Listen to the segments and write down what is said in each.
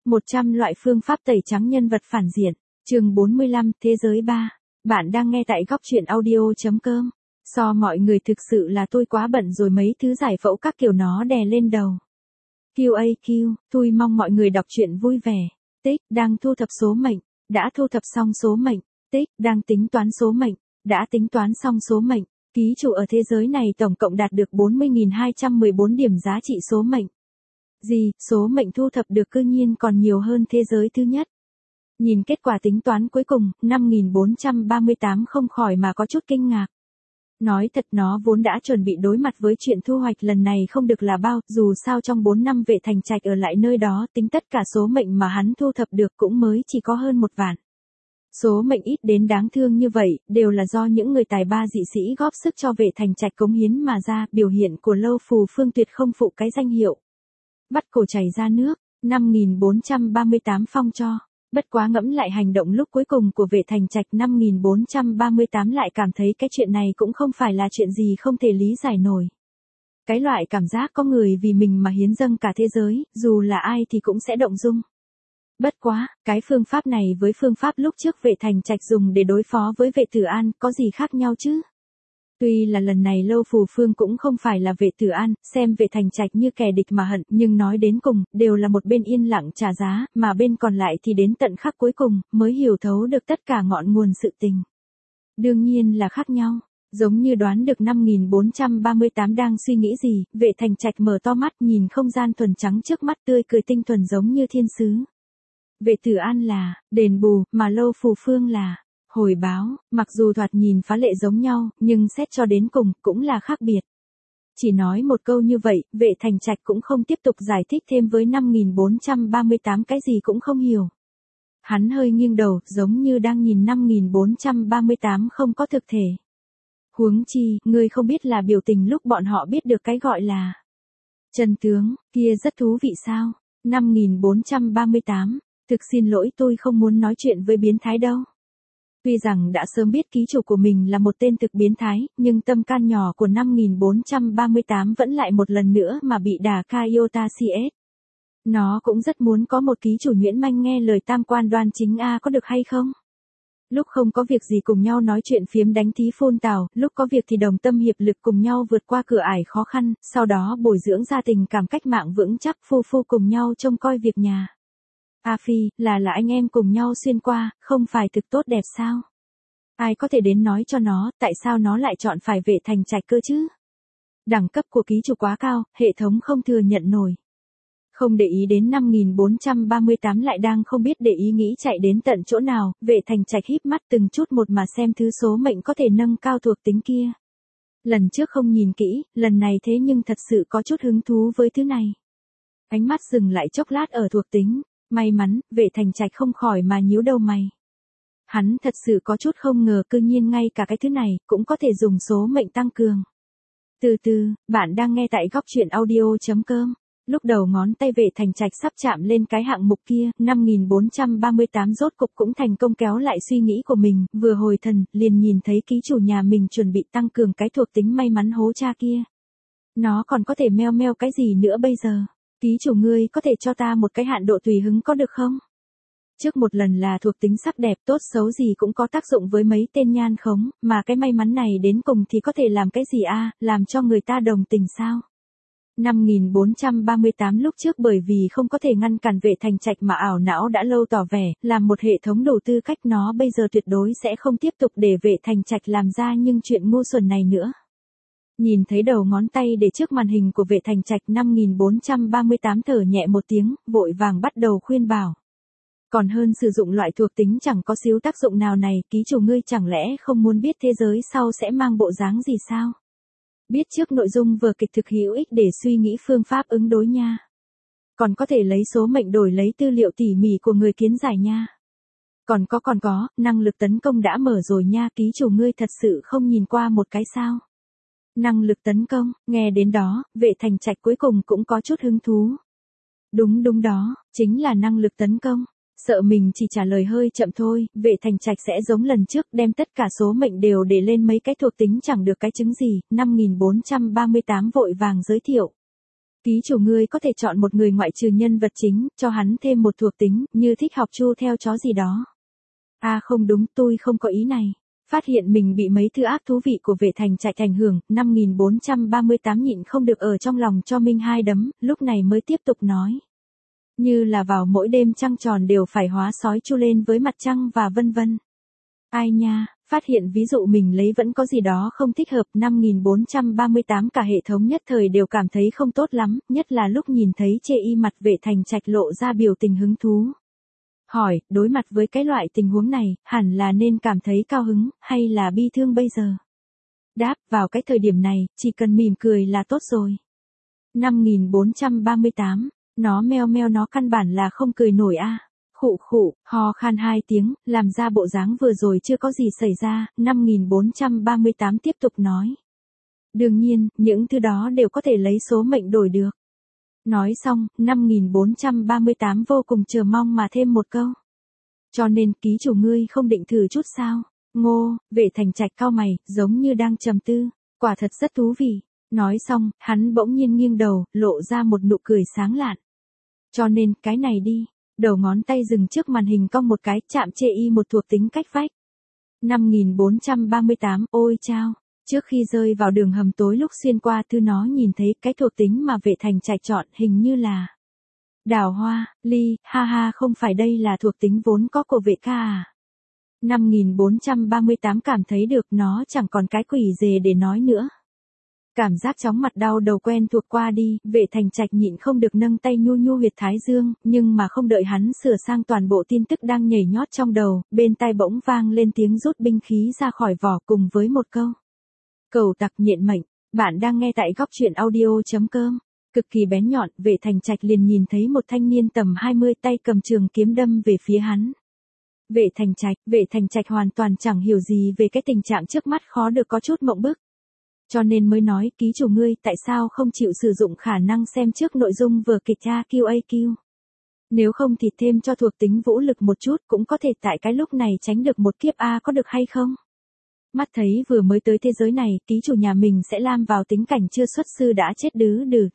100 loại phương pháp tẩy trắng nhân vật phản diện. Chương 45, Thế giới 3. Bạn đang nghe tại góc truyện audio.com. So mọi người thực sự là tôi quá bận rồi, mấy thứ giải phẫu các kiểu nó đè lên đầu. QAQ, tôi mong mọi người đọc truyện vui vẻ. Tích, đang thu thập số mệnh. Đã thu thập xong số mệnh. Tích, đang tính toán số mệnh. Đã tính toán xong số mệnh. Ký chủ ở thế giới này tổng cộng đạt được 40.214 điểm giá trị số mệnh. Gì, số mệnh thu thập được cư nhiên còn nhiều hơn thế giới thứ nhất. Nhìn kết quả tính toán cuối cùng, 5.438 không khỏi mà có chút kinh ngạc. Nói thật, nó vốn đã chuẩn bị đối mặt với chuyện thu hoạch lần này không được là bao, dù sao trong 4 năm Vệ Thành Trạch ở lại nơi đó, tính tất cả số mệnh mà hắn thu thập được cũng mới chỉ có hơn 1 vạn. Số mệnh ít đến đáng thương như vậy, đều là do những người tài ba dị sĩ góp sức cho Vệ Thành Trạch cống hiến mà ra, biểu hiện của Lâu Phù Phương tuyệt không phụ cái danh hiệu. Bắt cổ chảy ra nước, 5.438 phong cho. Bất quá ngẫm lại hành động lúc cuối cùng của Vệ Thành Trạch, 5.438 lại cảm thấy cái chuyện này cũng không phải là chuyện gì không thể lý giải nổi. Cái loại cảm giác có người vì mình mà hiến dâng cả thế giới, dù là ai thì cũng sẽ động dung. Bất quá, cái phương pháp này với phương pháp lúc trước Vệ Thành Trạch dùng để đối phó với Vệ Tử An có gì khác nhau chứ? Tuy là lần này Lâu Phù Phương cũng không phải là Vệ Tử An, xem Vệ Thành Trạch như kẻ địch mà hận, nhưng nói đến cùng, đều là một bên yên lặng trả giá, mà bên còn lại thì đến tận khắc cuối cùng, mới hiểu thấu được tất cả ngọn nguồn sự tình. Đương nhiên là khác nhau. Giống như đoán được 5.438 đang suy nghĩ gì, Vệ Thành Trạch mở to mắt nhìn không gian thuần trắng trước mắt, tươi cười tinh thuần giống như thiên sứ. Vệ Tử An là đền bù, mà Lâu Phù Phương là hồi báo, mặc dù thoạt nhìn phá lệ giống nhau, nhưng xét cho đến cùng, cũng là khác biệt. Chỉ nói một câu như vậy, Vệ Thành Trạch cũng không tiếp tục giải thích thêm với 5.438 cái gì cũng không hiểu. Hắn hơi nghiêng đầu, giống như đang nhìn 5.438 không có thực thể. Huống chi, ngươi không biết là biểu tình lúc bọn họ biết được cái gọi là chân tướng, kia rất thú vị sao? 5.438, thực xin lỗi, tôi không muốn nói chuyện với biến thái đâu. Tuy rằng đã sớm biết ký chủ của mình là một tên thực biến thái, nhưng tâm can nhỏ của 5.438 vẫn lại một lần nữa mà bị đả Kaiota CS. Nó cũng rất muốn có một ký chủ nhuyễn manh nghe lời tam quan đoan chính có được hay không? Lúc không có việc gì cùng nhau nói chuyện phiếm đánh thí phôn tào, lúc có việc thì đồng tâm hiệp lực cùng nhau vượt qua cửa ải khó khăn, sau đó bồi dưỡng ra tình cảm cách mạng vững chắc, phu cùng nhau trông coi việc nhà. A Phi, là anh em cùng nhau xuyên qua, không phải thực tốt đẹp sao? Ai có thể đến nói cho nó, tại sao nó lại chọn phải Vệ Thành Trạch cơ chứ? Đẳng cấp của ký chủ quá cao, hệ thống không thừa nhận nổi. Không để ý đến 5.438 lại đang không biết để ý nghĩ chạy đến tận chỗ nào, Vệ Thành Trạch híp mắt từng chút một mà xem thứ số mệnh có thể nâng cao thuộc tính kia. Lần trước không nhìn kỹ, lần này thế nhưng thật sự có chút hứng thú với thứ này. Ánh mắt dừng lại chốc lát ở thuộc tính. May mắn, Vệ Thành Trạch không khỏi mà nhíu đầu mày. Hắn thật sự có chút không ngờ cư nhiên ngay cả cái thứ này cũng có thể dùng số mệnh tăng cường. Từ từ, bạn đang nghe tại góc truyện audio.com. Lúc đầu ngón tay Vệ Thành Trạch sắp chạm lên cái hạng mục kia, 5.438 rốt cục cũng thành công kéo lại suy nghĩ của mình, vừa hồi thần, liền nhìn thấy ký chủ nhà mình chuẩn bị tăng cường cái thuộc tính may mắn hố cha kia. Nó còn có thể meo cái gì nữa bây giờ? Ký chủ ngươi có thể cho ta một cái hạn độ tùy hứng có được không? Trước một lần là thuộc tính sắc đẹp tốt xấu gì cũng có tác dụng với mấy tên nhan khống, mà cái may mắn này đến cùng thì có thể làm cái gì làm cho người ta đồng tình sao? 5.438 lúc trước bởi vì không có thể ngăn cản Vệ Thành Trạch mà ảo não đã lâu tỏ vẻ, làm một hệ thống đầu tư cách nó bây giờ tuyệt đối sẽ không tiếp tục để Vệ Thành Trạch làm ra nhưng chuyện ngu xuẩn này nữa. Nhìn thấy đầu ngón tay để trước màn hình của Vệ Thành Trạch, 5.438 thở nhẹ một tiếng, vội vàng bắt đầu khuyên bảo. Còn hơn sử dụng loại thuộc tính chẳng có xíu tác dụng nào này, ký chủ ngươi chẳng lẽ không muốn biết thế giới sau sẽ mang bộ dáng gì sao? Biết trước nội dung vở kịch thực hữu ích để suy nghĩ phương pháp ứng đối nha. Còn có thể lấy số mệnh đổi lấy tư liệu tỉ mỉ của người kiến giải nha. Còn có, năng lực tấn công đã mở rồi nha, ký chủ ngươi thật sự không nhìn qua một cái sao? Năng lực tấn công, nghe đến đó, Vệ Thành Trạch cuối cùng cũng có chút hứng thú. Đúng đó, chính là năng lực tấn công. Sợ mình chỉ trả lời hơi chậm thôi, Vệ Thành Trạch sẽ giống lần trước đem tất cả số mệnh đều để lên mấy cái thuộc tính chẳng được cái chứng gì, 5.438 vội vàng giới thiệu. Ký chủ ngươi có thể chọn một người ngoại trừ nhân vật chính, cho hắn thêm một thuộc tính, như thích học chu theo chó gì đó. Không đúng, tôi không có ý này. Phát hiện mình bị mấy thứ ác thú vị của Vệ Thành Trạch ảnh hưởng, 5438 nhịn không được ở trong lòng cho Minh hai đấm, lúc này mới tiếp tục nói. Như là vào mỗi đêm trăng tròn đều phải hóa sói chu lên với mặt trăng và vân vân. Ai nha, phát hiện ví dụ mình lấy vẫn có gì đó không thích hợp, 5438 cả hệ thống nhất thời đều cảm thấy không tốt lắm, nhất là lúc nhìn thấy chê y mặt Vệ Thành Trạch lộ ra biểu tình hứng thú. Hỏi, đối mặt với cái loại tình huống này, hẳn là nên cảm thấy cao hứng, hay là bi thương bây giờ? Đáp, vào cái thời điểm này, chỉ cần mỉm cười là tốt rồi. 5438, nó meo meo, nó căn bản là không cười nổi a. Khụ khụ, ho khan 2 tiếng, làm ra bộ dáng vừa rồi chưa có gì xảy ra, 5438 tiếp tục nói. Đương nhiên, những thứ đó đều có thể lấy số mệnh đổi được. Nói xong, 5438 vô cùng chờ mong mà thêm một câu. Cho nên ký chủ ngươi không định thử chút sao? Ngô, Vệ Thành Trạch cau mày, giống như đang trầm tư. Quả thật rất thú vị. Nói xong, hắn bỗng nhiên nghiêng đầu, lộ ra một nụ cười sáng lạn. Cho nên, cái này đi. Đầu ngón tay dừng trước màn hình cong một cái, chạm chê y một thuộc tính cách vách. 5438, ôi chao. Trước khi rơi vào đường hầm tối lúc xuyên qua thư nó nhìn thấy cái thuộc tính mà Vệ Thành Trạch chọn hình như là đào hoa, ly, ha ha, không phải đây là thuộc tính vốn có của Vệ ca à. 5438 cảm thấy được nó chẳng còn cái quỷ dề để nói nữa. Cảm giác chóng mặt đau đầu quen thuộc qua đi, Vệ Thành Trạch nhịn không được nâng tay nhu nhu huyệt thái dương, nhưng mà không đợi hắn sửa sang toàn bộ tin tức đang nhảy nhót trong đầu, bên tai bỗng vang lên tiếng rút binh khí ra khỏi vỏ cùng với một câu. Cẩu tặc nhện mệnh, bạn đang nghe tại góc truyện audio.com. Cực kỳ bén nhọn, Vệ Thành Trạch liền nhìn thấy một thanh niên tầm 20 tay cầm trường kiếm đâm về phía hắn. Vệ Thành Trạch hoàn toàn chẳng hiểu gì về cái tình trạng trước mắt, khó được có chút mộng bức. Cho nên mới nói, ký chủ ngươi tại sao không chịu sử dụng khả năng xem trước nội dung vừa kịch AQAQ. Nếu không thì thêm cho thuộc tính vũ lực một chút cũng có thể tại cái lúc này tránh được một kiếp A, có được hay không? Mắt thấy vừa mới tới thế giới này, ký chủ nhà mình sẽ lam vào tính cảnh chưa xuất sư đã chết đứ đừ,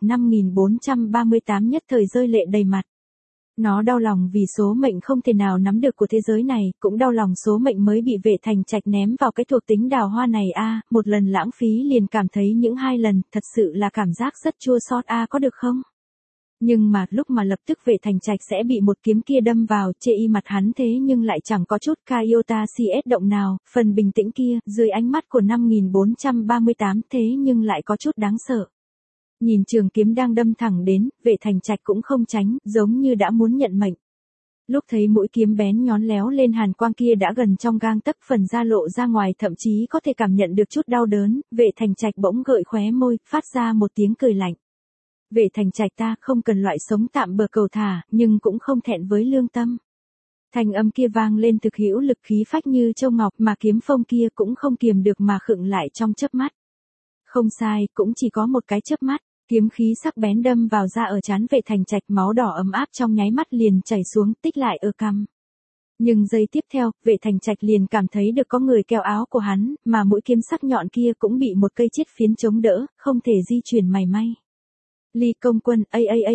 5438 nhất thời rơi lệ đầy mặt. Nó đau lòng vì số mệnh không thể nào nắm được của thế giới này, cũng đau lòng số mệnh mới bị Vệ Thành Trạch ném vào cái thuộc tính đào hoa này a, một lần lãng phí liền cảm thấy những 2 lần, thật sự là cảm giác rất chua xót a, có được không? Nhưng mà lúc mà lập tức Vệ Thành Trạch sẽ bị một kiếm kia đâm vào, chê y mặt hắn thế nhưng lại chẳng có chút iota CS động nào, phần bình tĩnh kia, dưới ánh mắt của 5438 thế nhưng lại có chút đáng sợ. Nhìn trường kiếm đang đâm thẳng đến, Vệ Thành Trạch cũng không tránh, giống như đã muốn nhận mệnh. Lúc thấy mũi kiếm bén nhón léo lên hàn quang kia đã gần trong gang tấc, phần da lộ ra ngoài, thậm chí có thể cảm nhận được chút đau đớn, Vệ Thành Trạch bỗng gợi khóe môi, phát ra một tiếng cười lạnh. Vệ Thành Trạch ta không cần loại sống tạm bợ cầu thả, nhưng cũng không thẹn với lương tâm. Thanh âm kia vang lên thực hữu lực khí phách như châu ngọc, mà kiếm phong kia cũng không kiềm được mà khựng lại trong chớp mắt. Không sai, cũng chỉ có một cái chớp mắt, kiếm khí sắc bén đâm vào da ở trán Vệ Thành Trạch, máu đỏ ấm áp trong nháy mắt liền chảy xuống, tích lại ở cằm. Nhưng giây tiếp theo, Vệ Thành Trạch liền cảm thấy được có người kéo áo của hắn, mà mũi kiếm sắc nhọn kia cũng bị một cây chiết phiến chống đỡ, không thể di chuyển mảy may. Ly công quân,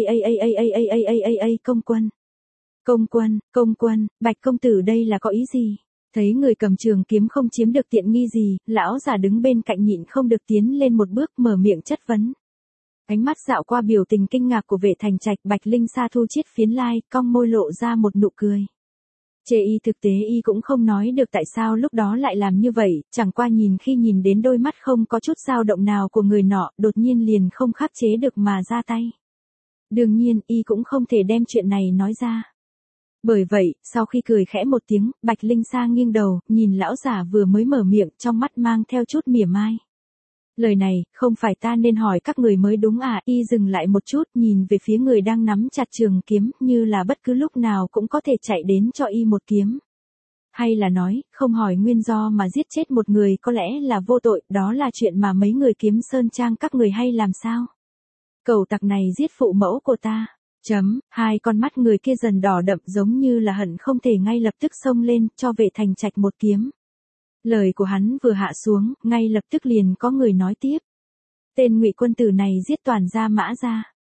công quân. Công quân, Bạch công tử đây là có ý gì? Thấy người cầm trường kiếm không chiếm được tiện nghi gì, lão già đứng bên cạnh nhịn không được tiến lên một bước mở miệng chất vấn. Ánh mắt dạo qua biểu tình kinh ngạc của Vệ Thành Trạch, Bạch Linh Sa thu chiết phiến lai, cong môi lộ ra một nụ cười. Chê y thực tế y cũng không nói được tại sao lúc đó lại làm như vậy, chẳng qua khi nhìn đến đôi mắt không có chút dao động nào của người nọ, đột nhiên liền không khắc chế được mà ra tay. Đương nhiên, y cũng không thể đem chuyện này nói ra. Bởi vậy, sau khi cười khẽ một tiếng, Bạch Linh Sa nghiêng đầu, nhìn lão giả vừa mới mở miệng, trong mắt mang theo chút mỉa mai. Lời này, không phải ta nên hỏi các người mới đúng à? Y dừng lại một chút, nhìn về phía người đang nắm chặt trường kiếm, như là bất cứ lúc nào cũng có thể chạy đến cho y một kiếm. Hay là nói, không hỏi nguyên do mà giết chết một người có lẽ là vô tội, đó là chuyện mà mấy người Kiếm Sơn Trang các người hay làm sao? Cẩu tặc này giết phụ mẫu của ta. Hai con mắt người kia dần đỏ đậm, giống như là hận không thể ngay lập tức xông lên, cho Vệ Thành Trạch một kiếm. Lời của hắn vừa hạ xuống, ngay lập tức liền có người nói tiếp. Tên Ngụy quân tử này giết toàn gia Mã gia.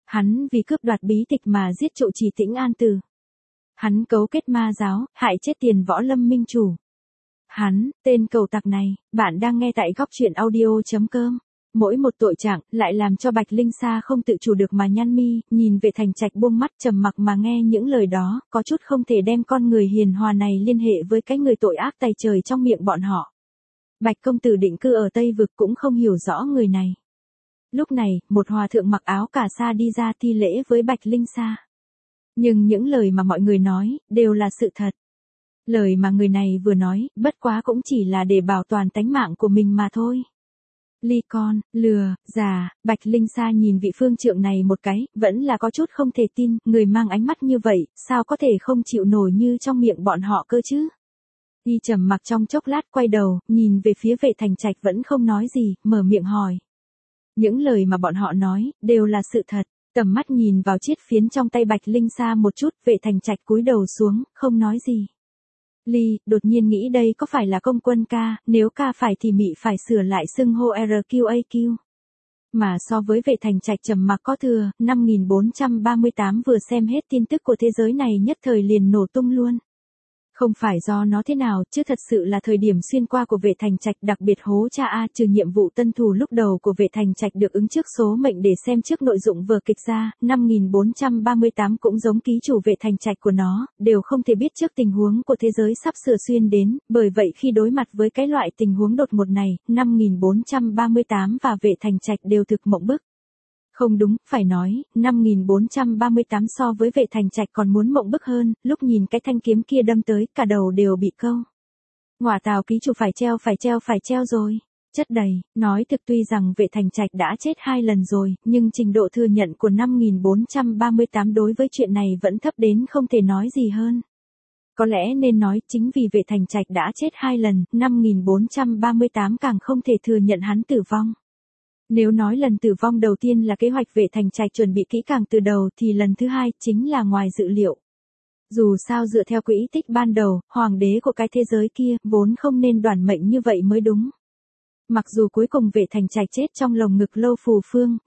Hắn vì cướp đoạt bí tịch mà giết Trụ Trì Tĩnh An Tử. Hắn cấu kết ma giáo, hại chết Tiền Võ Lâm minh chủ. Hắn, tên cầu tặc này, bạn đang nghe tại góc truyện audio.com. Mỗi một tội trạng lại làm cho Bạch Linh Sa không tự chủ được mà nhăn mi, nhìn Vệ Thành Trạch buông mắt trầm mặc mà nghe những lời đó, có chút không thể đem con người hiền hòa này liên hệ với cái người tội ác tày trời trong miệng bọn họ. Bạch công tử định cư ở Tây Vực cũng không hiểu rõ người này. Lúc này, một hòa thượng mặc áo cà sa đi ra thi lễ với Bạch Linh Sa. Nhưng những lời mà mọi người nói, đều là sự thật. Lời mà người này vừa nói, bất quá cũng chỉ là để bảo toàn tánh mạng của mình mà thôi. Ly con, lừa, già, Bạch Linh Sa nhìn vị phương trượng này một cái, vẫn là có chút không thể tin, người mang ánh mắt như vậy, sao có thể không chịu nổi như trong miệng bọn họ cơ chứ? Y trầm mặc trong chốc lát quay đầu, nhìn về phía Vệ Thành Trạch vẫn không nói gì, mở miệng hỏi. Những lời mà bọn họ nói, đều là sự thật. Tầm mắt nhìn vào chiếc phiến trong tay Bạch Linh Sa một chút, Vệ Thành Trạch cúi đầu xuống, không nói gì. Ly, đột nhiên nghĩ đây có phải là công quân ca, nếu ca phải thì mị phải sửa lại xưng hô RQAQ. Mà so với Vệ Thành Trạch trầm mặc có thừa, 5438 vừa xem hết tin tức của thế giới này nhất thời liền nổ tung luôn. Không phải do nó thế nào, chứ thật sự là thời điểm xuyên qua của Vệ Thành Trạch đặc biệt hố cha A, trừ nhiệm vụ tân thủ lúc đầu của Vệ Thành Trạch được ứng trước số mệnh để xem trước nội dụng vở kịch ra, 5438 cũng giống ký chủ Vệ Thành Trạch của nó, đều không thể biết trước tình huống của thế giới sắp sửa xuyên đến, bởi vậy khi đối mặt với cái loại tình huống đột ngột này, 5438 và Vệ Thành Trạch đều thực mộng bức. Không đúng, phải nói, 5438 so với Vệ Thành Trạch còn muốn mộng bức hơn, lúc nhìn cái thanh kiếm kia đâm tới, cả đầu đều bị câu. Ngọa tào ký chủ phải treo rồi. Chất đầy, nói thực tuy rằng Vệ Thành Trạch đã chết 2 lần rồi, nhưng trình độ thừa nhận của 5438 đối với chuyện này vẫn thấp đến không thể nói gì hơn. Có lẽ nên nói chính vì Vệ Thành Trạch đã chết 2 lần, 5438 càng không thể thừa nhận hắn tử vong. Nếu nói lần tử vong đầu tiên là kế hoạch Vệ Thành Trạch chuẩn bị kỹ càng từ đầu thì lần thứ hai chính là ngoài dự liệu. Dù sao dựa theo quỹ tích ban đầu, hoàng đế của cái thế giới kia vốn không nên đoản mệnh như vậy mới đúng. Mặc dù cuối cùng Vệ Thành Trạch chết trong lồng ngực Lâu Phù Phương,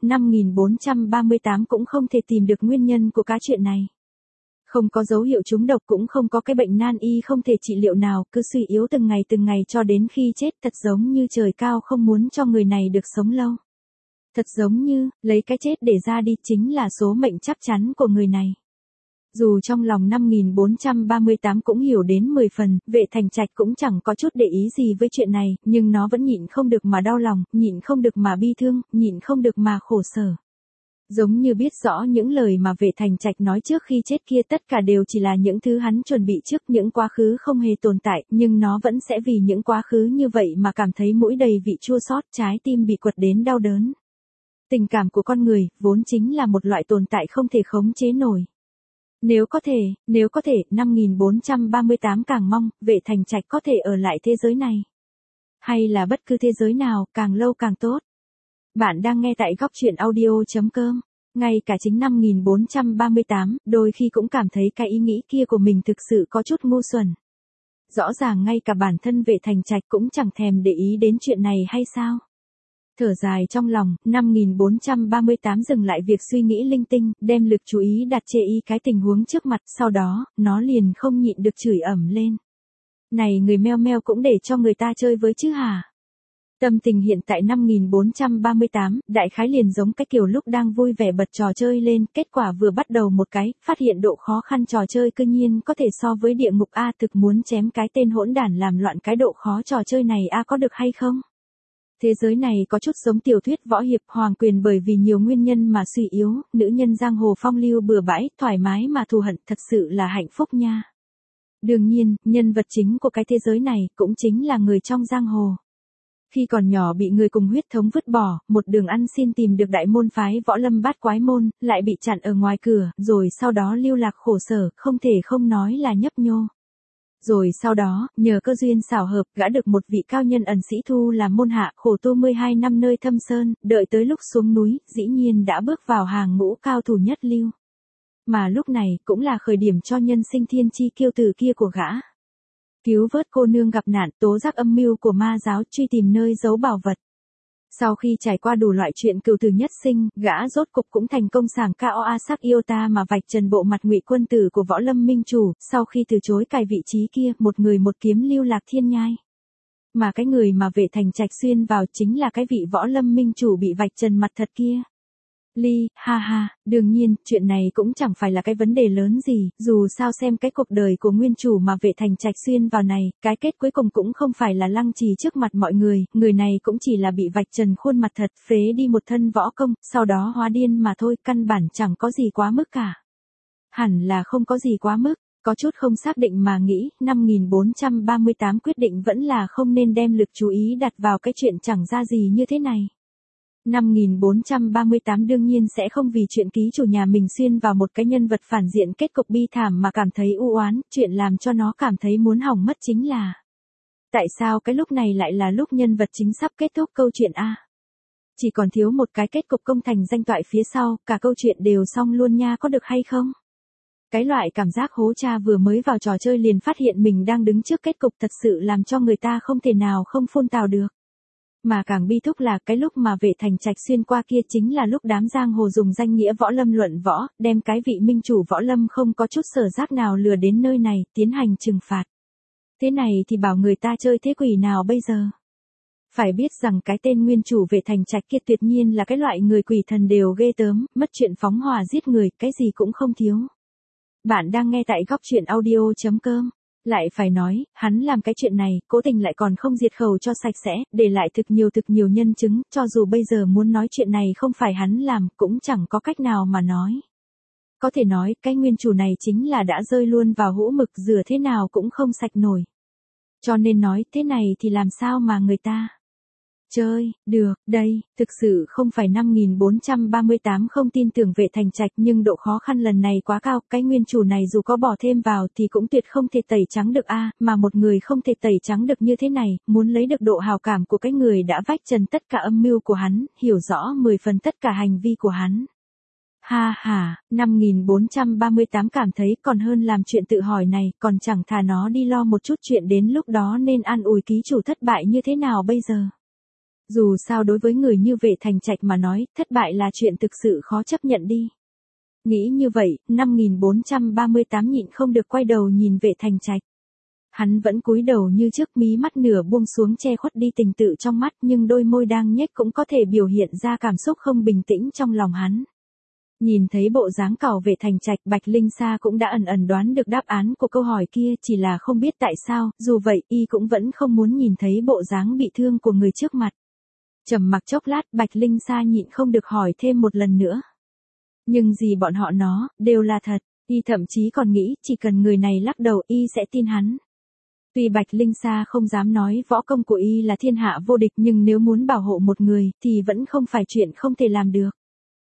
5438 cũng không thể tìm được nguyên nhân của cái chuyện này. Không có dấu hiệu trúng độc cũng không có cái bệnh nan y không thể trị liệu nào, cứ suy yếu từng ngày cho đến khi chết, thật giống như trời cao không muốn cho người này được sống lâu. Thật giống như, lấy cái chết để ra đi chính là số mệnh chắc chắn của người này. Dù trong lòng 5438 cũng hiểu đến 10 phần, Vệ Thành Trạch cũng chẳng có chút để ý gì với chuyện này, nhưng nó vẫn nhịn không được mà đau lòng, nhịn không được mà bi thương, nhịn không được mà khổ sở. Giống như biết rõ những lời mà Vệ Thành Trạch nói trước khi chết kia tất cả đều chỉ là những thứ hắn chuẩn bị trước, những quá khứ không hề tồn tại, nhưng nó vẫn sẽ vì những quá khứ như vậy mà cảm thấy mũi đầy vị chua xót, trái tim bị quật đến đau đớn. Tình cảm của con người, vốn chính là một loại tồn tại không thể khống chế nổi. Nếu có thể, 5438 càng mong, Vệ Thành Trạch có thể ở lại thế giới này. Hay là bất cứ thế giới nào, càng lâu càng tốt. Bạn đang nghe tại góc truyện audio.com. Ngay cả chính 5438, đôi khi cũng cảm thấy cái ý nghĩ kia của mình thực sự có chút ngu xuẩn. Rõ ràng ngay cả bản thân Vệ Thành Trạch cũng chẳng thèm để ý đến chuyện này hay sao? Thở dài trong lòng, 5438 dừng lại việc suy nghĩ linh tinh, đem lực chú ý đặt chê y cái tình huống trước mặt, sau đó, nó liền không nhịn được chửi ẩm lên. Này người meo meo cũng để cho người ta chơi với chứ hả? Tâm tình hiện tại 5438, đại khái liền giống cái kiểu lúc đang vui vẻ bật trò chơi lên, kết quả vừa bắt đầu một cái, phát hiện độ khó khăn trò chơi cư nhiên có thể so với địa ngục A, thực muốn chém cái tên hỗn đản làm loạn cái độ khó trò chơi này A có được hay không? Thế giới này có chút giống tiểu thuyết võ hiệp, hoàng quyền bởi vì nhiều nguyên nhân mà suy yếu, nữ nhân giang hồ phong lưu bừa bãi, thoải mái mà thù hận, thật sự là hạnh phúc nha. Đương nhiên, nhân vật chính của cái thế giới này cũng chính là người trong giang hồ. Khi còn nhỏ bị người cùng huyết thống vứt bỏ, một đường ăn xin tìm được đại môn phái võ lâm bát quái môn, lại bị chặn ở ngoài cửa, rồi sau đó lưu lạc khổ sở, không thể không nói là nhấp nhô. Rồi sau đó, nhờ cơ duyên xảo hợp, gã được một vị cao nhân ẩn sĩ thu làm môn hạ, khổ tu 12 năm nơi thâm sơn, đợi tới lúc xuống núi, dĩ nhiên đã bước vào hàng ngũ cao thủ nhất lưu. Mà lúc này, cũng là khởi điểm cho nhân sinh thiên chi kiêu tử kia của gã. Cứu vớt cô nương gặp nạn, tố giác âm mưu của ma giáo, truy tìm nơi giấu bảo vật. Sau khi trải qua đủ loại chuyện cừu tử nhất sinh, gã rốt cục cũng thành công sảng Cao Asak Iota mà vạch trần bộ mặt ngụy quân tử của Võ Lâm Minh Chủ, sau khi từ chối cài vị trí kia, một người một kiếm lưu lạc thiên nhai. Mà cái người mà Vệ Thành Trạch xuyên vào chính là cái vị Võ Lâm Minh Chủ bị vạch trần mặt thật kia. Ly, ha ha, đương nhiên, chuyện này cũng chẳng phải là cái vấn đề lớn gì, dù sao xem cái cuộc đời của nguyên chủ mà Vệ Thành Trạch xuyên vào này, cái kết cuối cùng cũng không phải là lăng trì trước mặt mọi người này cũng chỉ là bị vạch trần khuôn mặt thật, phế đi một thân võ công, sau đó hóa điên mà thôi, căn bản chẳng có gì quá mức cả. Hẳn là không có gì quá mức, có chút không xác định mà nghĩ, 5438 quyết định vẫn là không nên đem lực chú ý đặt vào cái chuyện chẳng ra gì như thế này. 5438 đương nhiên sẽ không vì chuyện ký chủ nhà mình xuyên vào một cái nhân vật phản diện kết cục bi thảm mà cảm thấy u oán, chuyện làm cho nó cảm thấy muốn hỏng mất chính là tại sao cái lúc này lại là lúc nhân vật chính sắp kết thúc câu chuyện a? Chỉ còn thiếu một cái kết cục công thành danh toại phía sau, cả câu chuyện đều xong luôn nha, có được hay không? Cái loại cảm giác hố cha vừa mới vào trò chơi liền phát hiện mình đang đứng trước kết cục thật sự làm cho người ta không thể nào không phun tào được. Mà càng bi thúc là cái lúc mà Vệ Thành Trạch xuyên qua kia chính là lúc đám giang hồ dùng danh nghĩa võ lâm luận võ, đem cái vị minh chủ võ lâm không có chút sở giác nào lừa đến nơi này, tiến hành trừng phạt. Thế này thì bảo người ta chơi thế quỷ nào bây giờ? Phải biết rằng cái tên nguyên chủ Vệ Thành Trạch kia tuyệt nhiên là cái loại người quỷ thần đều ghê tớm, mất chuyện phóng hỏa giết người, cái gì cũng không thiếu. Bạn đang nghe tại góc truyện audio.com. Lại phải nói, hắn làm cái chuyện này, cố tình lại còn không diệt khẩu cho sạch sẽ, để lại thực nhiều nhân chứng, cho dù bây giờ muốn nói chuyện này không phải hắn làm, cũng chẳng có cách nào mà nói. Có thể nói, cái nguyên chủ này chính là đã rơi luôn vào hũ mực, rửa thế nào cũng không sạch nổi. Cho nên nói, thế này thì làm sao mà người ta chơi được, đây, thực sự không phải 5438 không tin tưởng Vệ Thành Trạch, nhưng độ khó khăn lần này quá cao, cái nguyên chủ này dù có bỏ thêm vào thì cũng tuyệt không thể tẩy trắng được a, mà một người không thể tẩy trắng được như thế này, muốn lấy được độ hào cảm của cái người đã vạch trần tất cả âm mưu của hắn, hiểu rõ 10 phần tất cả hành vi của hắn. Ha ha, 5438 cảm thấy còn hơn làm chuyện tự hỏi này, còn chẳng thà nó đi lo một chút chuyện đến lúc đó nên an ủi ký chủ thất bại như thế nào bây giờ. Dù sao đối với người như Vệ Thành Trạch mà nói, thất bại là chuyện thực sự khó chấp nhận đi. Nghĩ như vậy, 5438 nhịn không được quay đầu nhìn Vệ Thành Trạch. Hắn vẫn cúi đầu như trước, mí mắt nửa buông xuống che khuất đi tình tự trong mắt, nhưng đôi môi đang nhếch cũng có thể biểu hiện ra cảm xúc không bình tĩnh trong lòng hắn. Nhìn thấy bộ dáng cào Vệ Thành Trạch, Bạch Linh Sa cũng đã ẩn ẩn đoán được đáp án của câu hỏi kia, chỉ là không biết tại sao, dù vậy y cũng vẫn không muốn nhìn thấy bộ dáng bị thương của người trước mặt. Trầm mặc chốc lát, Bạch Linh Sa nhịn không được hỏi thêm một lần nữa. Nhưng gì bọn họ nó, đều là thật, y thậm chí còn nghĩ chỉ cần người này lắc đầu y sẽ tin hắn. Tuy Bạch Linh Sa không dám nói võ công của y là thiên hạ vô địch, nhưng nếu muốn bảo hộ một người thì vẫn không phải chuyện không thể làm được.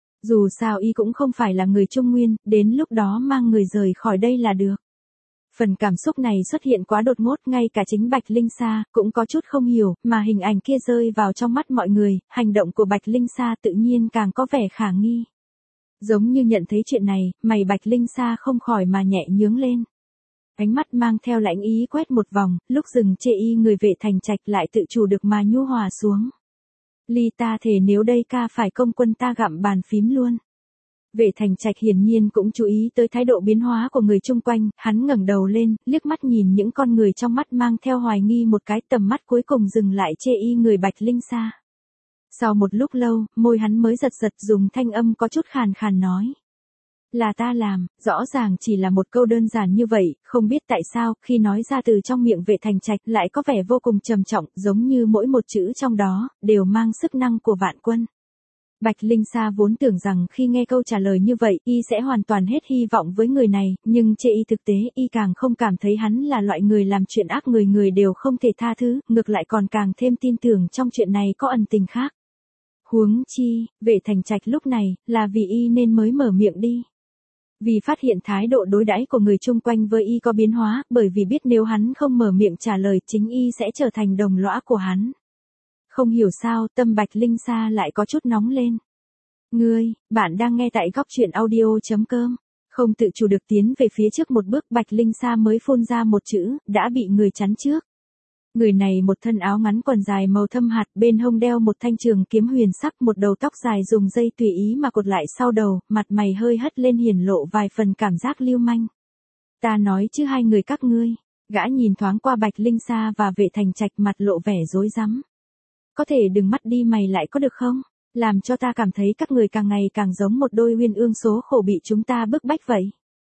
Dù sao y cũng không phải là người Trung Nguyên, đến lúc đó mang người rời khỏi đây là được. Phần cảm xúc này xuất hiện quá đột ngột, ngay cả chính Bạch Linh Sa cũng có chút không hiểu, mà hình ảnh kia rơi vào trong mắt mọi người, hành động của Bạch Linh Sa tự nhiên càng có vẻ khả nghi. Giống như nhận thấy chuyện này, mày Bạch Linh Sa không khỏi mà nhẹ nhướng lên. Ánh mắt mang theo lãnh ý quét một vòng, lúc dừng chê y người Vệ Thành Trạch lại tự chủ được mà nhu hòa xuống. Ly, ta thề nếu đây ca phải công quân ta gặm bàn phím luôn. Vệ Thành Trạch hiển nhiên cũng chú ý tới thái độ biến hóa của người chung quanh, hắn ngẩng đầu lên, liếc mắt nhìn những con người trong mắt mang theo hoài nghi một cái, tầm mắt cuối cùng dừng lại chê y người Bạch Linh Sa. Sau một lúc lâu, môi hắn mới giật giật dùng thanh âm có chút khàn khàn nói. Là ta làm, rõ ràng chỉ là một câu đơn giản như vậy, không biết tại sao, khi nói ra từ trong miệng Vệ Thành Trạch lại có vẻ vô cùng trầm trọng, giống như mỗi một chữ trong đó, đều mang sức năng của vạn quân. Bạch Linh Sa vốn tưởng rằng khi nghe câu trả lời như vậy, y sẽ hoàn toàn hết hy vọng với người này, nhưng chê y thực tế, y càng không cảm thấy hắn là loại người làm chuyện ác, người đều không thể tha thứ, ngược lại còn càng thêm tin tưởng trong chuyện này có ẩn tình khác. Huống chi, Vệ Thành Trạch lúc này, là vì y nên mới mở miệng đi. Vì phát hiện thái độ đối đãi của người chung quanh với y có biến hóa, bởi vì biết nếu hắn không mở miệng trả lời chính y sẽ trở thành đồng lõa của hắn. Không hiểu sao, tâm Bạch Linh Sa lại có chút nóng lên. Bạn đang nghe tại góc truyện audio.com. Không tự chủ được tiến về phía trước một bước, Bạch Linh Sa mới phun ra một chữ, đã bị người chắn trước. Người này một thân áo ngắn quần dài màu thâm hạt, bên hông đeo một thanh trường kiếm huyền sắc, một đầu tóc dài dùng dây tùy ý mà cột lại sau đầu, mặt mày hơi hất lên hiển lộ vài phần cảm giác lưu manh. Ta nói chứ hai người các ngươi. Gã nhìn thoáng qua Bạch Linh Sa và Vệ Thành Trạch, mặt lộ vẻ rối rắm. Có thể đừng mắt đi mày lại có được không? Làm cho ta cảm thấy các người càng ngày càng giống một đôi uyên ương số khổ bị chúng ta bức bách vậy.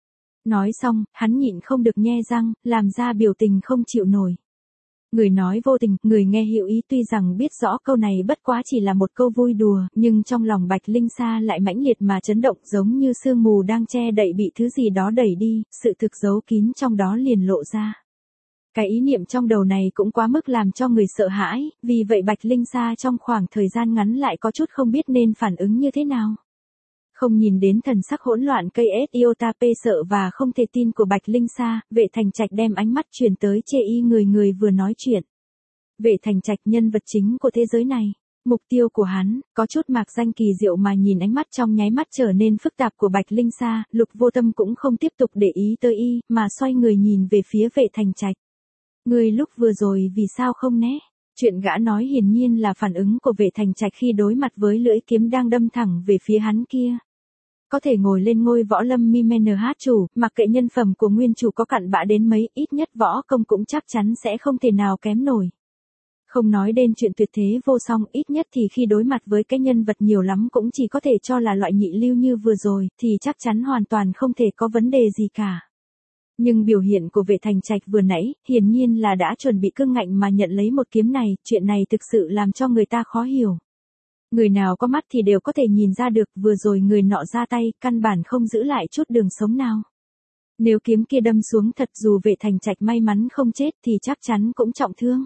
Nói xong, hắn nhịn không được nhe răng, làm ra biểu tình không chịu nổi. Người nói vô tình, người nghe hữu ý, tuy rằng biết rõ câu này bất quá chỉ là một câu vui đùa, nhưng trong lòng Bạch Linh Sa lại mãnh liệt mà chấn động, giống như sương mù đang che đậy bị thứ gì đó đẩy đi, sự thực giấu kín trong đó liền lộ ra. Cái ý niệm trong đầu này cũng quá mức làm cho người sợ hãi, vì vậy Bạch Linh Sa trong khoảng thời gian ngắn lại có chút không biết nên phản ứng như thế nào. Không nhìn đến thần sắc hỗn loạn cây Iotap sợ và không thể tin của Bạch Linh Sa, Vệ Thành Trạch đem ánh mắt truyền tới chê y người vừa nói chuyện. Vệ Thành Trạch, nhân vật chính của thế giới này. Mục tiêu của hắn, có chút mạc danh kỳ diệu mà nhìn ánh mắt trong nháy mắt trở nên phức tạp của Bạch Linh Sa, Lục Vô Tâm cũng không tiếp tục để ý tới y, mà xoay người nhìn về phía Vệ Thành Trạch. Người lúc vừa rồi vì sao không né? Chuyện gã nói hiển nhiên là phản ứng của Vệ Thành Trạch khi đối mặt với lưỡi kiếm đang đâm thẳng về phía hắn kia. Có thể ngồi lên ngôi võ lâm MNH chủ, mặc kệ nhân phẩm của nguyên chủ có cặn bã đến mấy, ít nhất võ công cũng chắc chắn sẽ không thể nào kém nổi. Không nói đến chuyện tuyệt thế vô song, ít nhất thì khi đối mặt với cái nhân vật nhiều lắm cũng chỉ có thể cho là loại nhị lưu như vừa rồi, thì chắc chắn hoàn toàn không thể có vấn đề gì cả. Nhưng biểu hiện của Vệ Thành Trạch vừa nãy, hiển nhiên là đã chuẩn bị cương ngạnh mà nhận lấy một kiếm này, chuyện này thực sự làm cho người ta khó hiểu. Người nào có mắt thì đều có thể nhìn ra được, vừa rồi người nọ ra tay, căn bản không giữ lại chút đường sống nào. Nếu kiếm kia đâm xuống thật, dù Vệ Thành Trạch may mắn không chết thì chắc chắn cũng trọng thương.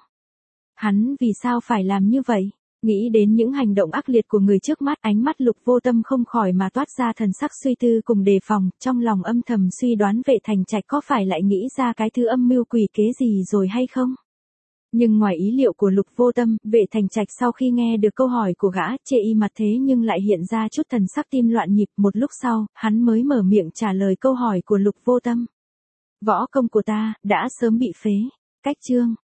Hắn vì sao phải làm như vậy? Nghĩ đến những hành động ác liệt của người trước mắt, ánh mắt Lục Vô Tâm không khỏi mà toát ra thần sắc suy tư cùng đề phòng, trong lòng âm thầm suy đoán Vệ Thành Trạch có phải lại nghĩ ra cái thứ âm mưu quỷ kế gì rồi hay không? Nhưng ngoài ý liệu của Lục Vô Tâm, Vệ Thành Trạch sau khi nghe được câu hỏi của gã, chê y mặt thế nhưng lại hiện ra chút thần sắc tim loạn nhịp, một lúc sau, hắn mới mở miệng trả lời câu hỏi của Lục Vô Tâm. Võ công của ta, đã sớm bị phế. Cách chương.